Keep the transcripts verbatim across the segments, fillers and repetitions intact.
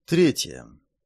Третье.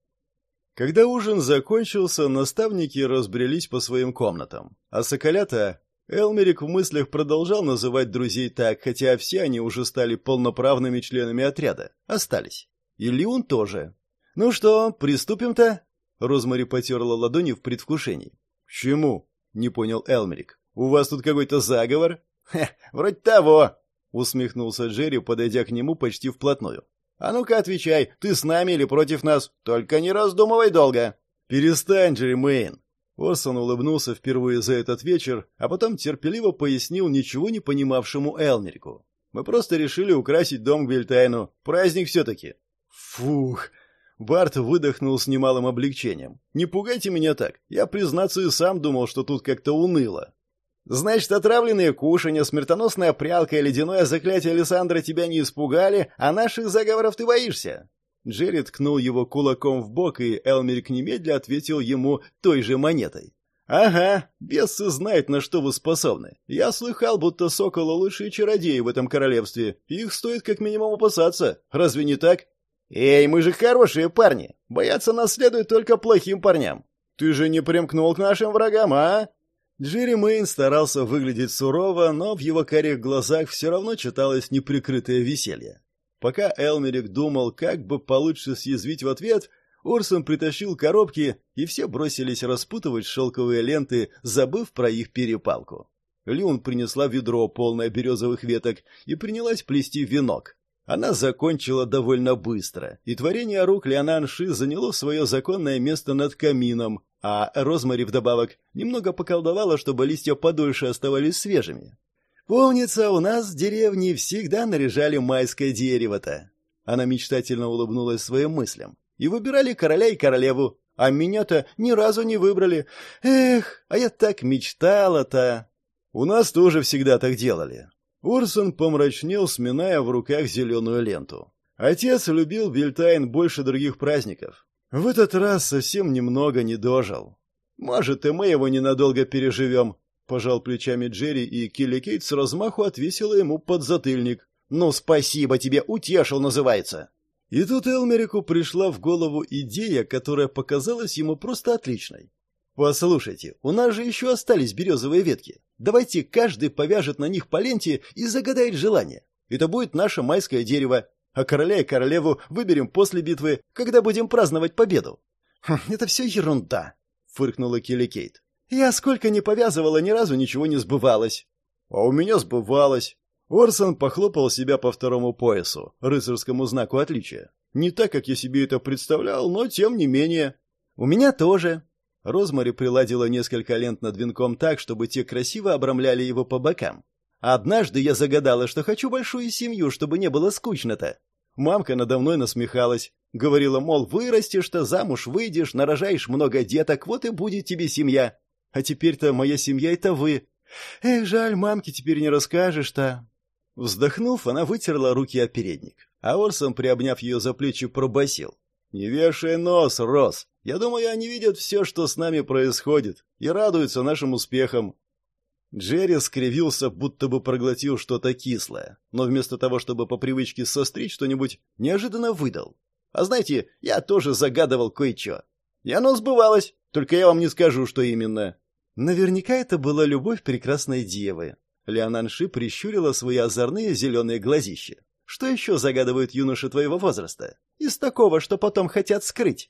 Когда ужин закончился, наставники разбрелись по своим комнатам, а соколята Элмерик в мыслях продолжал называть друзей так, хотя все они уже стали полноправными членами отряда, остались. И Леон тоже. «Ну что, приступим-то?» Розмари потерла ладони в предвкушении. «К чему?» — не понял Элмерик. «У вас тут какой-то заговор?» «Хе, вроде того!» — усмехнулся Джерри, подойдя к нему почти вплотную. «А ну-ка отвечай, ты с нами или против нас? Только не раздумывай долго!» «Перестань, Джерри Мэйн!» Орсон улыбнулся впервые за этот вечер, а потом терпеливо пояснил ничего не понимавшему Элмерику. «Мы просто решили украсить дом Гвельтайну. Праздник все-таки!» «Фух!» Барт выдохнул с немалым облегчением. «Не пугайте меня так. Я, признаться, и сам думал, что тут как-то уныло». «Значит, отравленные кушанья, смертоносная прялка и ледяное заклятие Александра тебя не испугали, а наших заговоров ты боишься?» Джерри ткнул его кулаком в бок, и Элмерик немедля ответил ему той же монетой. «Ага, бесы знают, на что вы способны. Я слыхал, будто соколы лучшие чародеи в этом королевстве. Их стоит как минимум опасаться. Разве не так?» «Эй, мы же хорошие парни. Бояться нас следует только плохим парням. Ты же не примкнул к нашим врагам, а?» Джерри Мэйн старался выглядеть сурово, но в его карих глазах все равно читалось неприкрытое веселье. Пока Элмерик думал, как бы получше съязвить в ответ, Орсон притащил коробки, и все бросились распутывать шелковые ленты, забыв про их перепалку. Люн принесла ведро, полное березовых веток, и принялась плести венок. Она закончила довольно быстро, и творение рук Леонанши заняло свое законное место над камином, а Розмари вдобавок немного поколдовала, чтобы листья подольше оставались свежими. «Помнится, у нас в деревне всегда наряжали майское дерево-то». Она мечтательно улыбнулась своим мыслям. «И выбирали короля и королеву, а меня-то ни разу не выбрали. Эх, а я так мечтала-то». «У нас тоже всегда так делали». Орсон помрачнел, сминая в руках зеленую ленту. Отец любил Гвельтайн больше других праздников. В этот раз совсем немного не дожил. «Может, и мы его ненадолго переживем», — пожал плечами Джерри, и Килли Кейт с размаху отвесила ему подзатыльник. «Ну, спасибо тебе, утешил, называется». И тут Элмерику пришла в голову идея, которая показалась ему просто отличной. «Послушайте, у нас же еще остались березовые ветки. Давайте каждый повяжет на них по ленте и загадает желание. Это будет наше майское дерево, а короля и королеву выберем после битвы, когда будем праздновать победу». «Хм, это все ерунда», — фыркнула Килли Кейт. «Я сколько ни повязывала, ни разу ничего не сбывалось». «А у меня сбывалось». Орсон похлопал себя по второму поясу, рыцарскому знаку отличия. «Не так, как я себе это представлял, но тем не менее». «У меня тоже». Розмари приладила несколько лент над венком так, чтобы те красиво обрамляли его по бокам. «Однажды я загадала, что хочу большую семью, чтобы не было скучно-то. Мамка надо мной насмехалась. Говорила, мол, вырастешь-то, замуж выйдешь, нарожаешь много деток, вот и будет тебе семья. А теперь-то моя семья — это вы. Эх, жаль, мамке теперь не расскажешь-то». Вздохнув, она вытерла руки о передник. А Орсон, приобняв ее за плечи, пробасил: «Не вешай нос, Рос. Я думаю, они видят все, что с нами происходит, и радуются нашим успехам». Джерри скривился, будто бы проглотил что-то кислое, но вместо того, чтобы по привычке сострить что-нибудь, неожиданно выдал: «А знаете, я тоже загадывал кое-что. И оно сбывалось, только я вам не скажу, что именно». Наверняка это была любовь прекрасной девы. Леонанши прищурила свои озорные зеленые глазища. «Что еще загадывают юноши твоего возраста? Из такого, что потом хотят скрыть».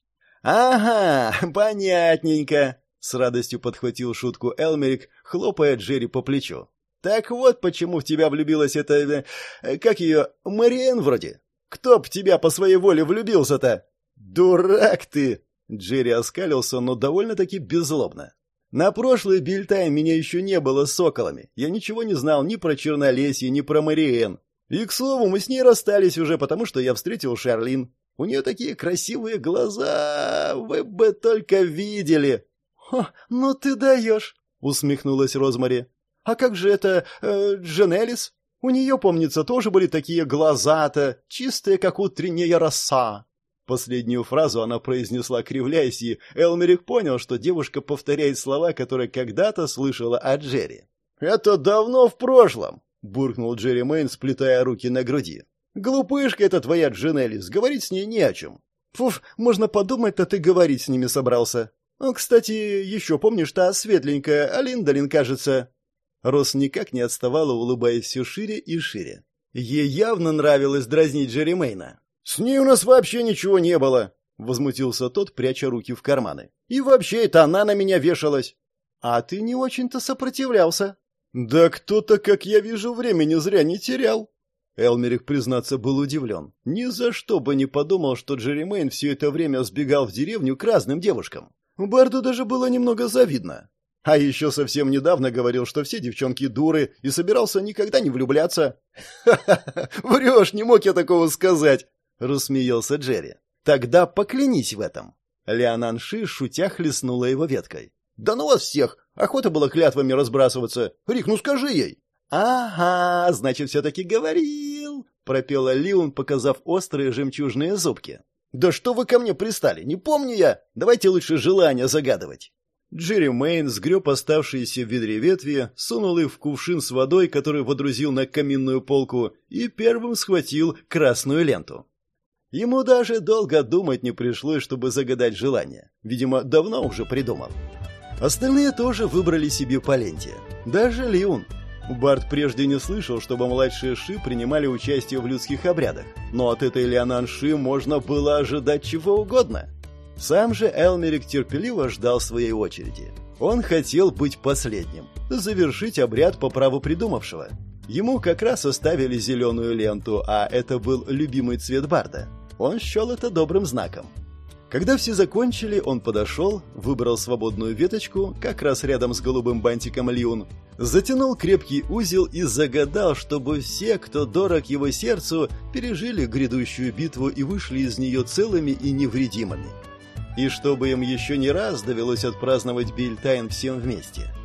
«Ага, понятненько», — с радостью подхватил шутку Элмерик, хлопая Джерри по плечу. «Так вот почему в тебя влюбилась эта... как ее... Мариэн вроде. Кто б в тебя по своей воле влюбился-то?» «Дурак ты!» — Джерри оскалился, но довольно-таки беззлобно. «На прошлый Гвельтайн меня еще не было с соколами. Я ничего не знал ни про Чернолесье, ни про Мариэн. И, к слову, мы с ней расстались уже, потому что я встретил Шарлин. У нее такие красивые глаза, вы бы только видели». «Хо, ну ты даешь», — усмехнулась Розмари. «А как же это э, Дженелис? У нее, помнится, тоже были такие глаза-то, чистые, как утренняя роса». Последнюю фразу она произнесла, кривляясь, и Элмерик понял, что девушка повторяет слова, которые когда-то слышала от Джерри. «Это давно в прошлом», — буркнул Джерри Мэйн, сплетая руки на груди. «Глупышка эта твоя Дженелис, говорить с ней не о чем. Фуф, можно подумать-то ты говорить с ними собрался. Ну, кстати, еще помнишь та светленькая, Алиндалин, кажется?» Рос никак не отставала, улыбаясь все шире и шире. Ей явно нравилось дразнить Джерримейна. «С ней у нас вообще ничего не было!» — возмутился тот, пряча руки в карманы. «И вообще это она на меня вешалась!» «А ты не очень-то сопротивлялся!» «Да кто-то, как я вижу, времени зря не терял!» Элмерик, признаться, был удивлен. Ни за что бы не подумал, что Джерримейн все это время сбегал в деревню к разным девушкам. Барду даже было немного завидно. А еще совсем недавно говорил, что все девчонки дуры, и собирался никогда не влюбляться. «Ха-ха-ха! Врешь, не мог я такого сказать!» — рассмеялся Джерри. «Тогда поклянись в этом!» Лиананши, шутя, хлестнула его веткой. «Да ну вас всех! Охота было клятвами разбрасываться! Рик, ну скажи ей!» «Ага, значит, все-таки говорил!» — пропела Лиун, показав острые жемчужные зубки. «Да что вы ко мне пристали? Не помню я! Давайте лучше желания загадывать!» Джерримейн сгреб оставшиеся в ведре ветви, сунул их в кувшин с водой, который водрузил на каминную полку, и первым схватил красную ленту. Ему даже долго думать не пришлось, чтобы загадать желание. Видимо, давно уже придумал. Остальные тоже выбрали себе по ленте. Даже Лиун. Барт прежде не слышал, чтобы младшие Ши принимали участие в людских обрядах, но от этой Лиананши можно было ожидать чего угодно. Сам же Элмерик терпеливо ждал своей очереди. Он хотел быть последним, завершить обряд по праву придумавшего. Ему как раз оставили зеленую ленту, а это был любимый цвет Барда. Он счел это добрым знаком. Когда все закончили, он подошел, выбрал свободную веточку, как раз рядом с голубым бантиком Лиун, затянул крепкий узел и загадал, чтобы все, кто дорог его сердцу, пережили грядущую битву и вышли из нее целыми и невредимыми. И чтобы им еще не раз довелось отпраздновать Бильтайн всем вместе.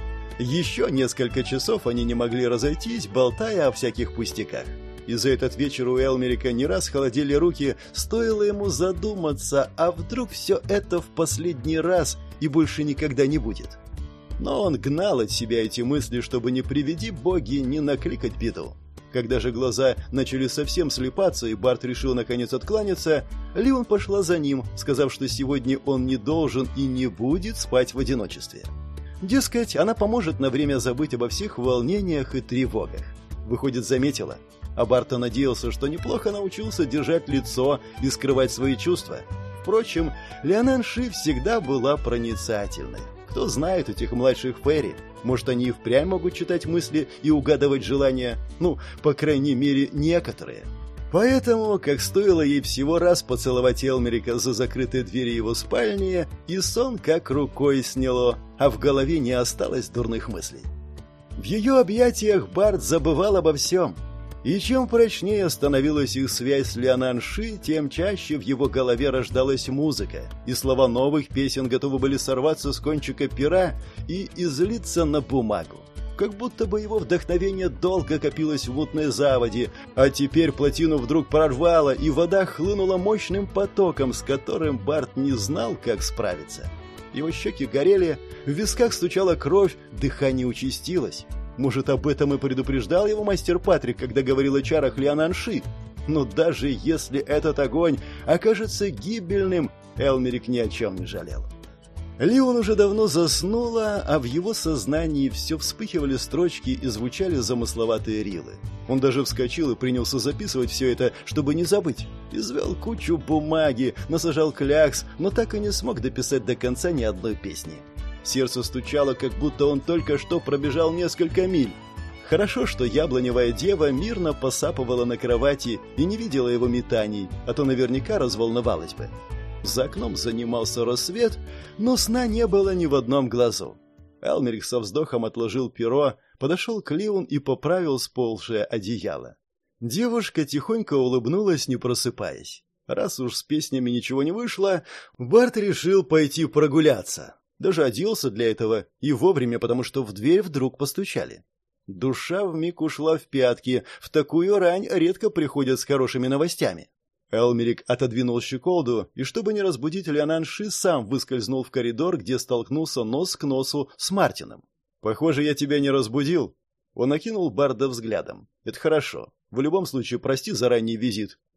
Еще несколько часов они не могли разойтись, болтая о всяких пустяках. И за этот вечер у Элмерика не раз холодели руки, стоило ему задуматься, а вдруг все это в последний раз и больше никогда не будет. Но он гнал от себя эти мысли, чтобы не приведи боги не накликать беду. Когда же глаза начали совсем слепаться, и Барт решил наконец откланяться, Лиун пошла за ним, сказав, что сегодня он не должен и не будет спать в одиночестве. Дескать, она поможет на время забыть обо всех волнениях и тревогах. Выходит, заметила. А Барта надеялся, что неплохо научился держать лицо и скрывать свои чувства. Впрочем, Лиананши всегда была проницательной. Кто знает этих младших фейри? Может, они и впрямь могут читать мысли и угадывать желания? Ну, по крайней мере, некоторые. Поэтому, как стоило ей всего раз поцеловать Элмерика за закрытой дверью его спальни, и сон как рукой сняло, а в голове не осталось дурных мыслей. В ее объятиях Барт забывал обо всем. И чем прочнее становилась их связь с Лиананши, тем чаще в его голове рождалась музыка, и слова новых песен готовы были сорваться с кончика пера и излиться на бумагу. Как будто бы его вдохновение долго копилось в мутной заводе, а теперь плотину вдруг прорвало, и вода хлынула мощным потоком, с которым Барт не знал, как справиться. Его щеки горели, в висках стучала кровь, дыхание участилось. Может, об этом и предупреждал его мастер Патрик, когда говорил о чарах Лиананши. Но даже если этот огонь окажется гибельным, Элмерик ни о чем не жалел. Лион уже давно заснула, а в его сознании все вспыхивали строчки и звучали замысловатые рилы. Он даже вскочил и принялся записывать все это, чтобы не забыть. Извел кучу бумаги, насажал клякс, но так и не смог дописать до конца ни одной песни. Сердце стучало, как будто он только что пробежал несколько миль. Хорошо, что яблоневая дева мирно посапывала на кровати и не видела его метаний, а то наверняка разволновалась бы. За окном занимался рассвет, но сна не было ни в одном глазу. Элмерик со вздохом отложил перо, подошел к Лиун и поправил сползшее одеяло. Девушка тихонько улыбнулась, не просыпаясь. Раз уж с песнями ничего не вышло, Барт решил пойти прогуляться. Даже оделся для этого и вовремя, потому что в дверь вдруг постучали. Душа вмиг ушла в пятки, в такую рань редко приходят с хорошими новостями. Элмерик отодвинул щеколду и, чтобы не разбудить Лиананши, сам выскользнул в коридор, где столкнулся нос к носу с Мартином. «Похоже, я тебя не разбудил». Он окинул Барда взглядом. «Это хорошо. В любом случае, прости за ранний визит.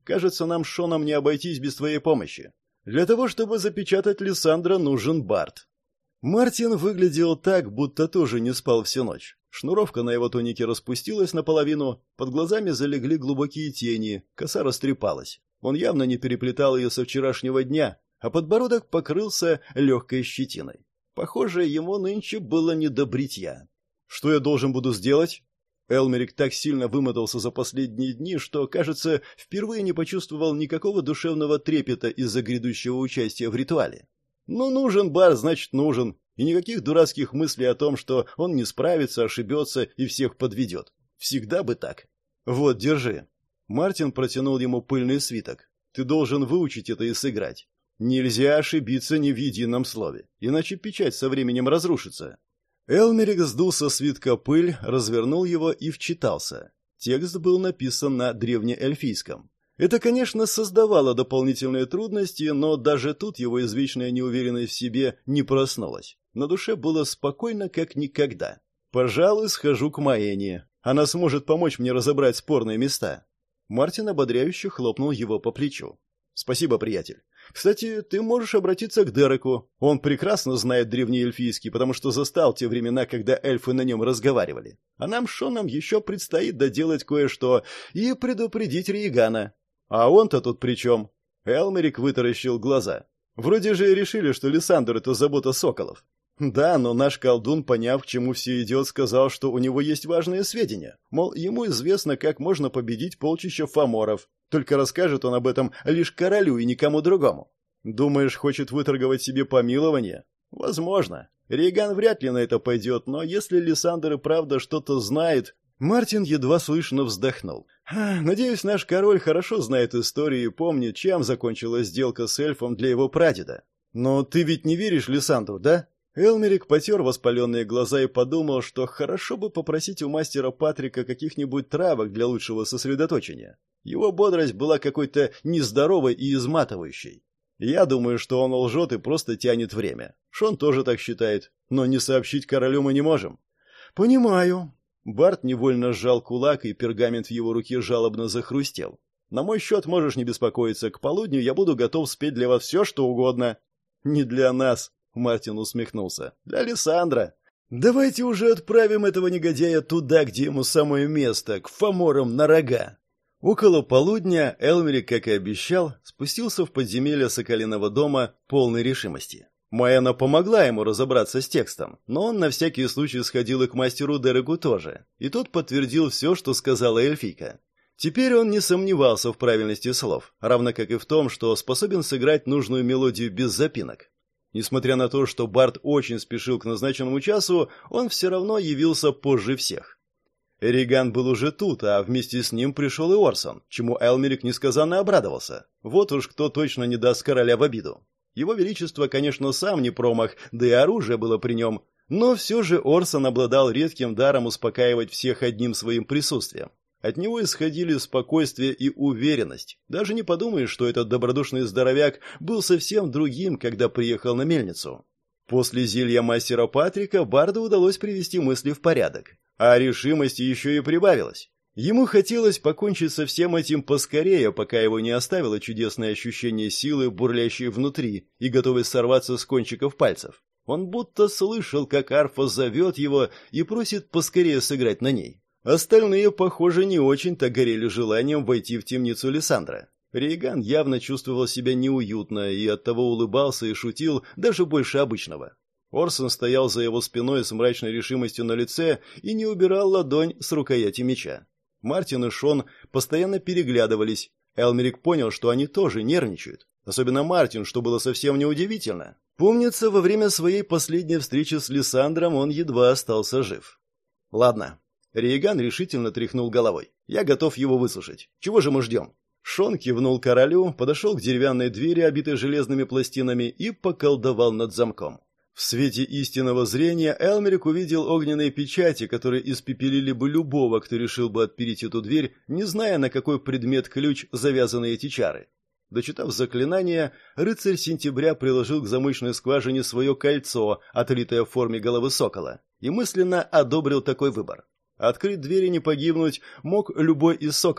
Кажется, нам с Шоном не обойтись без твоей помощи. Для того, чтобы запечатать Лиссандра, нужен Барт». Мартин выглядел так, будто тоже не спал всю ночь. Шнуровка на его тунике распустилась наполовину, под глазами залегли глубокие тени, коса растрепалась. Он явно не переплетал ее со вчерашнего дня, а подбородок покрылся легкой щетиной. Похоже, ему нынче было не до бритья. «Что я должен буду сделать?» Элмерик так сильно вымотался за последние дни, что, кажется, впервые не почувствовал никакого душевного трепета из-за грядущего участия в ритуале. «Ну, нужен Барт, значит, нужен. И никаких дурацких мыслей о том, что он не справится, ошибется и всех подведет. Всегда бы так. Вот, держи». Мартин протянул ему пыльный свиток. «Ты должен выучить это и сыграть. Нельзя ошибиться ни в едином слове, иначе печать со временем разрушится». Элмерик сдул со свитка пыль, развернул его и вчитался. Текст был написан на древнеэльфийском. Это, конечно, создавало дополнительные трудности, но даже тут его извечная неуверенность в себе не проснулась. На душе было спокойно, как никогда. «Пожалуй, схожу к Маэне. Она сможет помочь мне разобрать спорные места». Мартин ободряюще хлопнул его по плечу. «Спасибо, приятель. Кстати, ты можешь обратиться к Дереку. Он прекрасно знает древнеэльфийский, потому что застал те времена, когда эльфы на нем разговаривали. А нам с Шоном еще предстоит доделать кое-что и предупредить Риегана». «А он-то тут при чем?» Элмерик вытаращил глаза. «Вроде же решили, что Лиссандр — это забота соколов». «Да, но наш колдун, поняв, к чему все идет, сказал, что у него есть важные сведения. Мол, ему известно, как можно победить полчища фаморов. Только расскажет он об этом лишь королю и никому другому. Думаешь, хочет выторговать себе помилование? Возможно. Риеган вряд ли на это пойдет, но если Лиссандр и правда что-то знает...» Мартин едва слышно вздохнул. «Надеюсь, наш король хорошо знает историю и помнит, чем закончилась сделка с эльфом для его прадеда. Но ты ведь не веришь Лиссандру, да?» Элмерик потер воспаленные глаза и подумал, что хорошо бы попросить у мастера Патрика каких-нибудь травок для лучшего сосредоточения. Его бодрость была какой-то нездоровой и изматывающей. Я думаю, что он лжет и просто тянет время. Шон тоже так считает, но не сообщить королю мы не можем. «Понимаю». Барт невольно сжал кулак, и пергамент в его руке жалобно захрустел. «На мой счет можешь не беспокоиться. К полудню я буду готов спеть для вас все, что угодно». «Не для нас», — Мартин усмехнулся. «Для Лиссандра. Давайте уже отправим этого негодяя туда, где ему самое место, к фаморам на рога». Около полудня Элмерик, как и обещал, спустился в подземелье Соколиного дома полной решимости. Маэна помогла ему разобраться с текстом, но он на всякий случай сходил и к мастеру Дереку тоже, и тот подтвердил все, что сказала эльфийка. Теперь он не сомневался в правильности слов, равно как и в том, что способен сыграть нужную мелодию без запинок. Несмотря на то, что Барт очень спешил к назначенному часу, он все равно явился позже всех. Риеган был уже тут, а вместе с ним пришел и Орсон, чему Элмерик несказанно обрадовался. Вот уж кто точно не даст короля в обиду. Его Величество, конечно, сам не промах, да и оружие было при нем, но все же Орсон обладал редким даром успокаивать всех одним своим присутствием. От него исходили спокойствие и уверенность. Даже не подумаешь, что этот добродушный здоровяк был совсем другим, когда приехал на мельницу. После зелья мастера Патрика Барду удалось привести мысли в порядок, а решимости еще и прибавилось. Ему хотелось покончить со всем этим поскорее, пока его не оставило чудесное ощущение силы, бурлящей внутри и готовой сорваться с кончиков пальцев. Он будто слышал, как арфа зовет его и просит поскорее сыграть на ней. Остальные, похоже, не очень-то горели желанием войти в темницу Лиссандра. Риеган явно чувствовал себя неуютно и оттого улыбался и шутил даже больше обычного. Орсон стоял за его спиной с мрачной решимостью на лице и не убирал ладонь с рукояти меча. Мартин и Шон постоянно переглядывались. Элмерик понял, что они тоже нервничают. Особенно Мартин, что было совсем неудивительно. Помнится, во время своей последней встречи с Лиссандром он едва остался жив. «Ладно». Риеган решительно тряхнул головой. «Я готов его выслушать. Чего же мы ждем?» Шон кивнул королю, подошел к деревянной двери, обитой железными пластинами, и поколдовал над замком. В свете истинного зрения Элмерик увидел огненные печати, которые испепелили бы любого, кто решил бы отпереть эту дверь, не зная, на какой предмет ключ завязаны эти чары. Дочитав заклинание, рыцарь сентября приложил к замочной скважине свое кольцо, отлитое в форме головы сокола, и мысленно одобрил такой выбор. Открыть дверь и не погибнуть мог любой из соколов,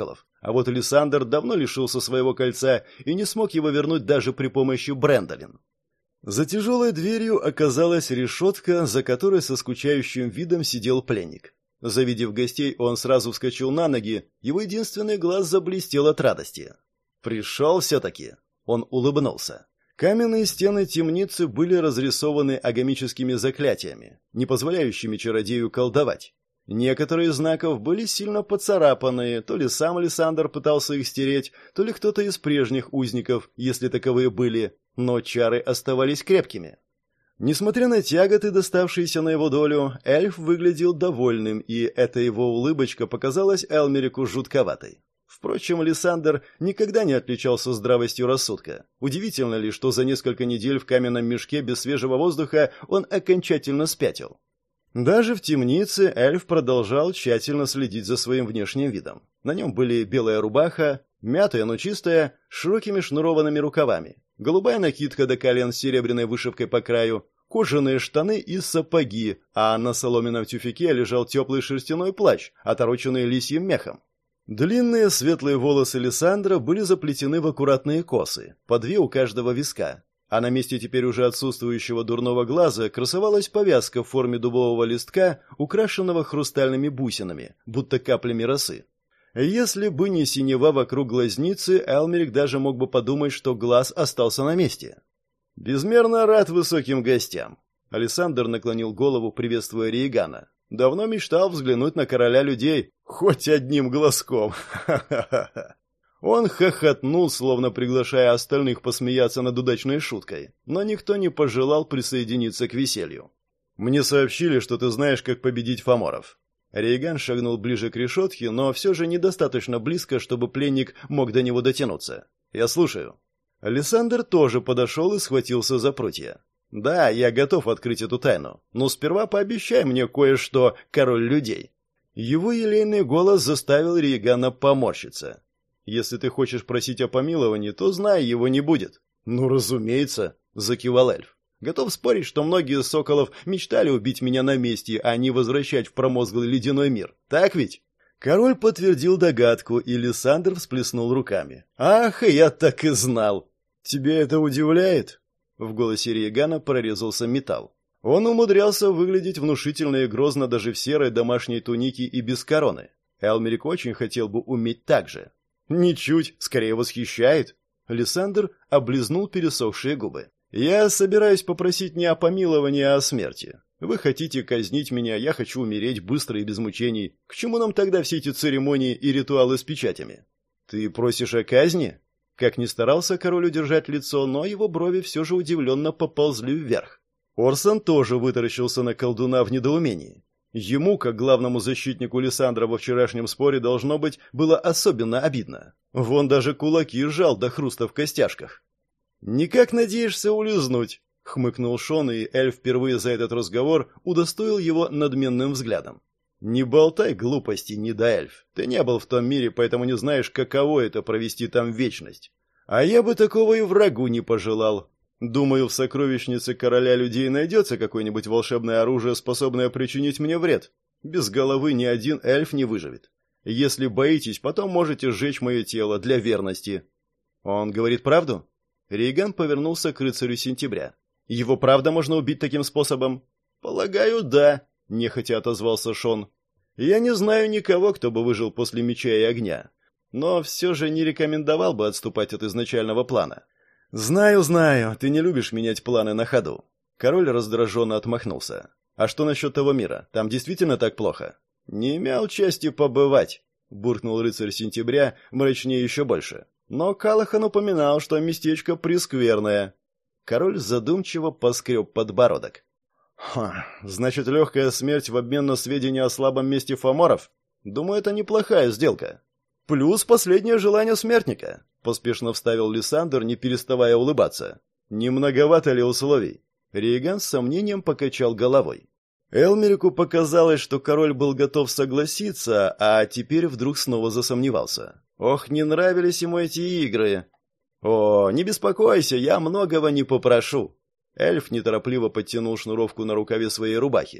А вот Лиссандр давно лишился своего кольца и не смог его вернуть даже при помощи Брэндолин. За тяжелой дверью оказалась решетка, за которой со скучающим видом сидел пленник. Завидев гостей, он сразу вскочил на ноги, его единственный глаз заблестел от радости. «Пришел все-таки!» Он улыбнулся. Каменные стены темницы были разрисованы агамическими заклятиями, не позволяющими чародею колдовать. Некоторые из знаков были сильно поцарапаны, то ли сам Лиссандр пытался их стереть, то ли кто-то из прежних узников, если таковые были, но чары оставались крепкими. Несмотря на тяготы, доставшиеся на его долю, эльф выглядел довольным, и эта его улыбочка показалась Элмерику жутковатой. Впрочем, Лиссандр никогда не отличался здравостью рассудка. Удивительно ли, что за несколько недель в каменном мешке без свежего воздуха он окончательно спятил. Даже в темнице эльф продолжал тщательно следить за своим внешним видом. На нем были белая рубаха, мятая, но чистая, с широкими шнурованными рукавами, голубая накидка до колен с серебряной вышивкой по краю, кожаные штаны и сапоги, а на соломенном тюфяке лежал теплый шерстяной плащ, отороченный лисьим мехом. Длинные светлые волосы Лиссандра были заплетены в аккуратные косы, по две у каждого виска, а на месте теперь уже отсутствующего дурного глаза красовалась повязка в форме дубового листка, украшенного хрустальными бусинами, будто каплями росы. Если бы не синева вокруг глазницы, Элмерик даже мог бы подумать, что глаз остался на месте. «Безмерно рад высоким гостям!» Александр наклонил голову, приветствуя Риегана. «Давно мечтал взглянуть на короля людей, хоть одним глазком. Ха-ха-ха!» Он хохотнул, словно приглашая остальных посмеяться над удачной шуткой, но никто не пожелал присоединиться к веселью. «Мне сообщили, что ты знаешь, как победить фаморов». Риеган шагнул ближе к решетке, но все же недостаточно близко, чтобы пленник мог до него дотянуться. «Я слушаю». Александр тоже подошел и схватился за прутья. «Да, я готов открыть эту тайну, но сперва пообещай мне кое-что, король людей». Его елейный голос заставил Риегана поморщиться. «Если ты хочешь просить о помиловании, то знай, его не будет». «Ну, разумеется», — закивал эльф. «Готов спорить, что многие из соколов мечтали убить меня на месте, а не возвращать в промозглый ледяной мир. Так ведь?» Король подтвердил догадку, и Лиссандр всплеснул руками. «Ах, я так и знал!» «Тебя это удивляет?» В голосе Риегана прорезался металл. Он умудрялся выглядеть внушительно и грозно даже в серой домашней тунике и без короны. Элмерик очень хотел бы уметь так же. «Ничуть, скорее восхищает». Лиссандр облизнул пересохшие губы. «Я собираюсь попросить не о помиловании, а о смерти. Вы хотите казнить меня, я хочу умереть быстро и без мучений. К чему нам тогда все эти церемонии и ритуалы с печатями?» «Ты просишь о казни?» Как ни старался король удержать лицо, но его брови все же удивленно поползли вверх. Орсон тоже вытаращился на колдуна в недоумении. Ему, как главному защитнику Лиссандра во вчерашнем споре, должно быть, было особенно обидно. Вон даже кулаки сжал до хруста в костяшках. «Никак надеешься улизнуть?» — хмыкнул Шон, и эльф впервые за этот разговор удостоил его надменным взглядом. «Не болтай глупости, недоэльф. Ты не был в том мире, поэтому не знаешь, каково это провести там вечность. А я бы такого и врагу не пожелал. Думаю, в сокровищнице короля людей найдется какое-нибудь волшебное оружие, способное причинить мне вред. Без головы ни один эльф не выживет. Если боитесь, потом можете сжечь мое тело для верности». «Он говорит правду?» Риеган повернулся к рыцарю сентября. «Его правда можно убить таким способом?» «Полагаю, да», — нехотя отозвался Шон. «Я не знаю никого, кто бы выжил после меча и огня, но все же не рекомендовал бы отступать от изначального плана». «Знаю, знаю, ты не любишь менять планы на ходу». Король раздраженно отмахнулся. «А что насчет того мира? Там действительно так плохо?» «Не имел чести побывать», — буркнул рыцарь сентября, мрачнее еще больше. «Но Калахан упоминал, что местечко прескверное». Король задумчиво поскреб подбородок. «Ха, значит, легкая смерть в обмен на сведения о слабом месте фаморов? Думаю, это неплохая сделка. Плюс последнее желание смертника», — поспешно вставил Лиссандр, не переставая улыбаться. «Не многовато ли условий?» Риеган с сомнением покачал головой. Элмерику показалось, что король был готов согласиться, а теперь вдруг снова засомневался. Ох, не нравились ему эти игры. «О, не беспокойся, я многого не попрошу». Эльф неторопливо подтянул шнуровку на рукаве своей рубахи.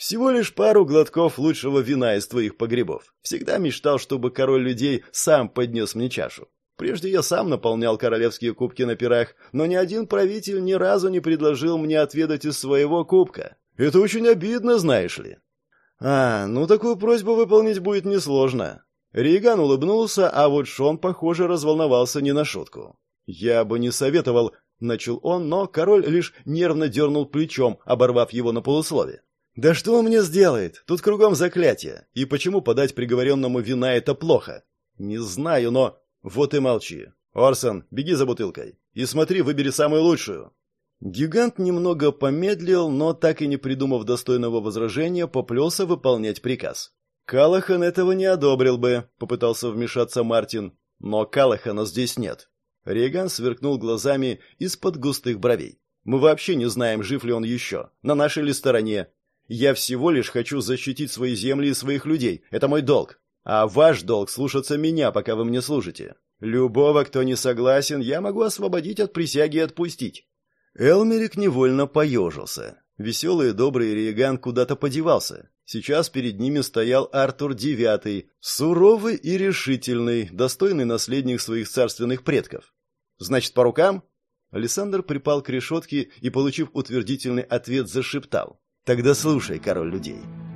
Всего лишь пару глотков лучшего вина из твоих погребов. Всегда мечтал, чтобы король людей сам поднес мне чашу. Прежде я сам наполнял королевские кубки на пирах, но ни один правитель ни разу не предложил мне отведать из своего кубка. Это очень обидно, знаешь ли. А, ну такую просьбу выполнить будет несложно. Рейган улыбнулся, а вот Шон, похоже, разволновался не на шутку. Я бы не советовал, начал он, но король лишь нервно дернул плечом, оборвав его на полуслове. Да что он мне сделает? Тут кругом заклятие. И почему подать приговоренному вина это плохо? Не знаю, но... Вот и молчи. Орсон, беги за бутылкой. И смотри, выбери самую лучшую. Гигант немного помедлил, но, так и не придумав достойного возражения, поплелся выполнять приказ. Калахан этого не одобрил бы, попытался вмешаться Мартин. Но Калахана здесь нет. Рейган сверкнул глазами из-под густых бровей. Мы вообще не знаем, жив ли он еще, на нашей ли стороне. Я всего лишь хочу защитить свои земли и своих людей. Это мой долг. А ваш долг слушаться меня, пока вы мне служите. Любого, кто не согласен, я могу освободить от присяги и отпустить». Элмерик невольно поежился. Веселый и добрый Рейган куда-то подевался. Сейчас перед ними стоял Артур девятый, суровый и решительный, достойный наследник своих царственных предков. «Значит, по рукам?» Александр припал к решетке и, получив утвердительный ответ, зашептал. «Тогда слушай, король людей.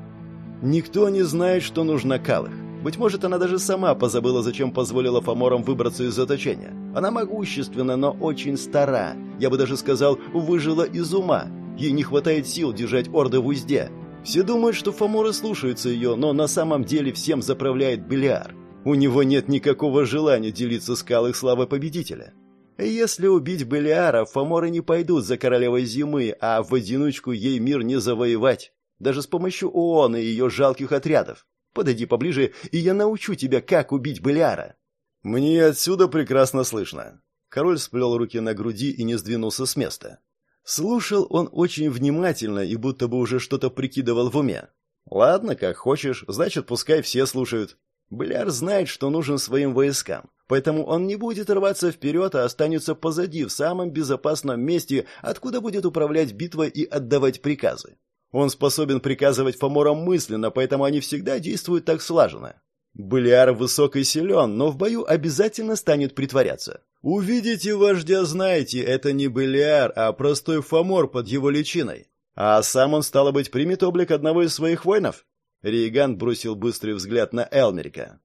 Никто не знает, что нужна Калах. Быть может, она даже сама позабыла, зачем позволила фаморам выбраться из заточения. Она могущественна, но очень стара. Я бы даже сказал, выжила из ума. Ей не хватает сил держать орды в узде. Все думают, что фаморы слушаются ее, но на самом деле всем заправляет Белиар. У него нет никакого желания делиться с Калах славой победителя. Если убить Белиара, фаморы не пойдут за королевой зимы, а в одиночку ей мир не завоевать. Даже с помощью ООН и ее жалких отрядов. Подойди поближе, и я научу тебя, как убить Белиара». «Мне отсюда прекрасно слышно». Король сплел руки на груди и не сдвинулся с места. Слушал он очень внимательно и будто бы уже что-то прикидывал в уме. «Ладно, как хочешь, значит, пускай все слушают. Белиар знает, что нужен своим войскам, поэтому он не будет рваться вперед, а останется позади, в самом безопасном месте, откуда будет управлять битвой и отдавать приказы. Он способен приказывать фаморам мысленно, поэтому они всегда действуют так слаженно. Белиар высок и силен, но в бою обязательно станет притворяться. Увидите вождя, знаете, это не Белиар, а простой фамор под его личиной. А сам он, стало быть, примет облик одного из своих воинов?» Рейган бросил быстрый взгляд на Элмерика.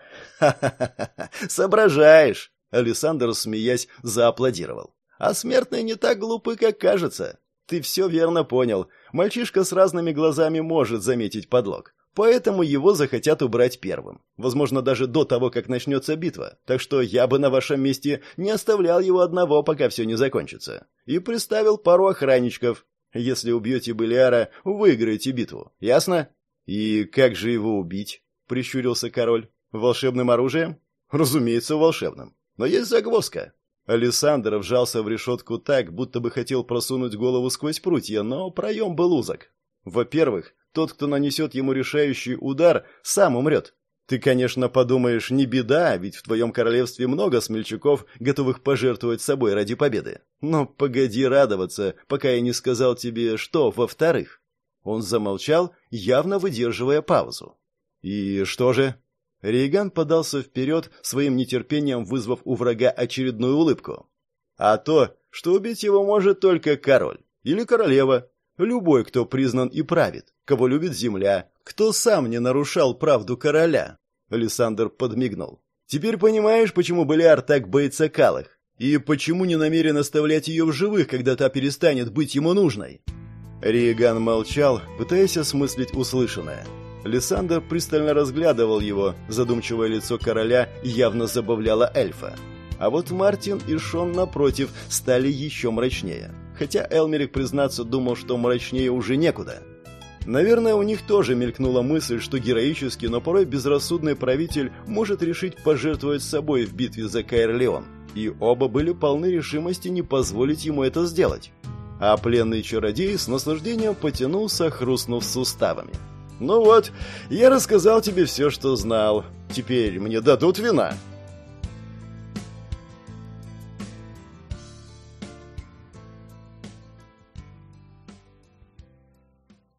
«Ха-ха-ха! Соображаешь!» Александр, смеясь, зааплодировал. «А смертные не так глупы, как кажется. Ты все верно понял. Мальчишка с разными глазами может заметить подлог. Поэтому его захотят убрать первым. Возможно, даже до того, как начнется битва. Так что я бы на вашем месте не оставлял его одного, пока все не закончится. И приставил пару охранничков. Если убьете Белиара, выиграете битву. Ясно?» «И как же его убить?» — прищурился король. «Волшебным оружием?» «Разумеется, волшебным. Но есть загвоздка». Александр вжался в решетку так, будто бы хотел просунуть голову сквозь прутья, но проем был узок. Во-первых, тот, кто нанесет ему решающий удар, сам умрет. Ты, конечно, подумаешь, не беда, ведь в твоем королевстве много смельчаков, готовых пожертвовать собой ради победы. Но погоди радоваться, пока я не сказал тебе, что во-вторых. Он замолчал, явно выдерживая паузу. «И что же?» Рейган подался вперед, своим нетерпением вызвав у врага очередную улыбку. «А то, что убить его может только король или королева, любой, кто признан и правит, кого любит земля, кто сам не нарушал правду короля». Александр подмигнул. «Теперь понимаешь, почему Белиар так боится Калах? И почему не намерен оставлять ее в живых, когда та перестанет быть ему нужной?» Рейган молчал, пытаясь осмыслить услышанное. Александр пристально разглядывал его, задумчивое лицо короля явно забавляло эльфа. А вот Мартин и Шон, напротив, стали еще мрачнее. Хотя Элмерик, признаться, думал, что мрачнее уже некуда. Наверное, у них тоже мелькнула мысль, что героический, но порой безрассудный правитель может решить пожертвовать собой в битве за Каэр-Леон. И оба были полны решимости не позволить ему это сделать. А пленный чародей с наслаждением потянулся, хрустнув суставами. «Ну вот, я рассказал тебе все, что знал. Теперь мне дадут вина?»